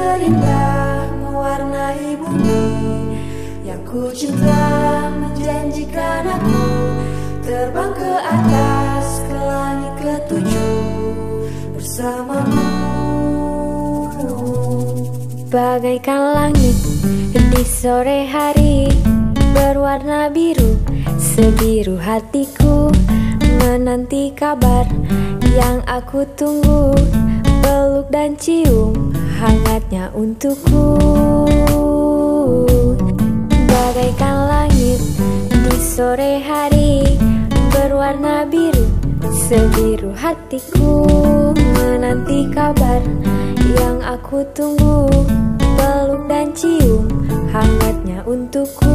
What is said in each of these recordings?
terindah mewarnai bumi. Yang ku cinta menjanjikan aku terbang ke atas, ke langit ketujuh bersamamu. Bagaikan langit di sore hari, berwarna biru, sebiru hatiku menanti kabar yang aku tunggu. Peluk dan cium hangatnya untukku. Bagaikan langit di sore hari, berwarna biru, sebiru hatiku menanti kabar yang aku tunggu. Peluk dan cium hangatnya untukku.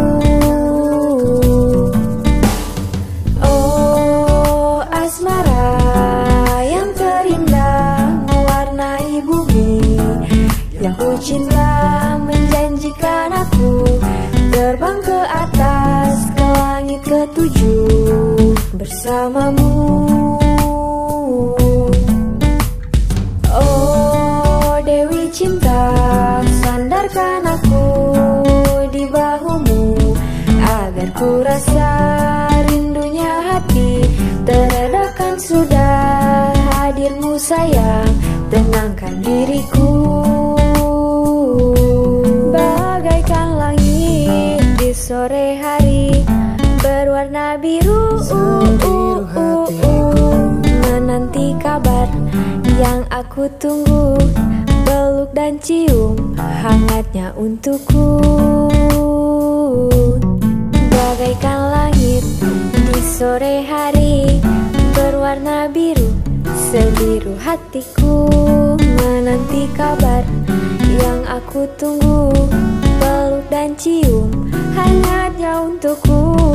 Oh asmara yang terindah mewarnai bumi. Yang ku cinta menjanjikan aku terbang ke atas, ke langit ketujuh bersamamu. Oh Dewi cinta, sandarkan aku di bahumu, agar ku rasa rindunya hati teredakan sudah. Hadirmu sayang, tenangkan diriku. Bagaikan langit di sore hari, berwarna biru, menanti kabar yang aku tunggu. Peluk dan cium hangatnya untukku. Bagaikan langit di sore hari, berwarna biru, sebiru hatiku menanti kabar yang aku tunggu. Peluk dan cium hangatnya untukku.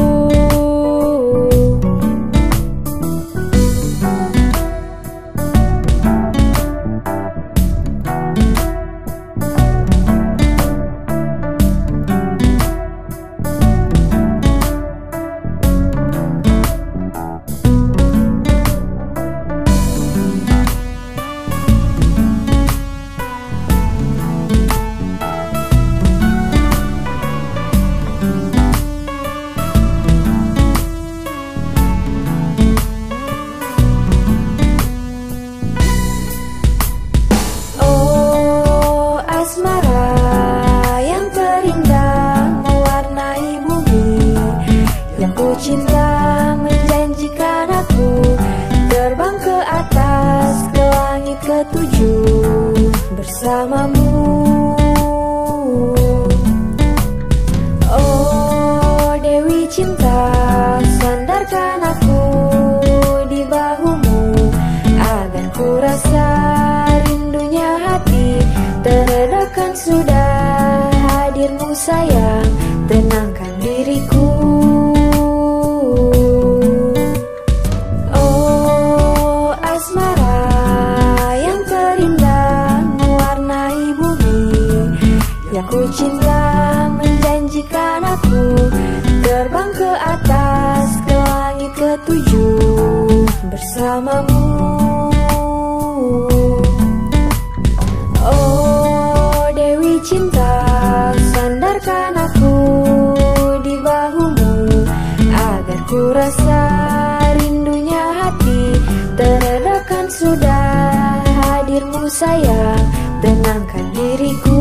Cinta menjanjikan aku terbang ke atas, ke langit ketujuh bersamamu. Oh Dewi cinta, sandarkan aku di bahumu, agar ku rasa rindunya hati teredakan sudah. Hadirmu sayang, tenangkan diriku. Yang ku cinta menjanjikan aku terbang ke atas, ke langit ketujuh bersamamu. Oh Dewi cinta, sandarkan aku di bahumu, agar ku rasa rindunya hati teredakan sudah. Hadirmu sayang, tenangkan diriku.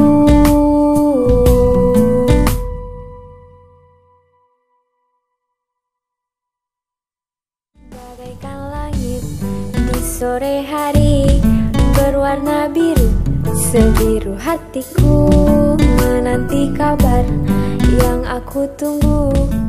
Bagaikan langit di sore hari, berwarna biru, sebiru hatiku menanti kabar yang aku tunggu.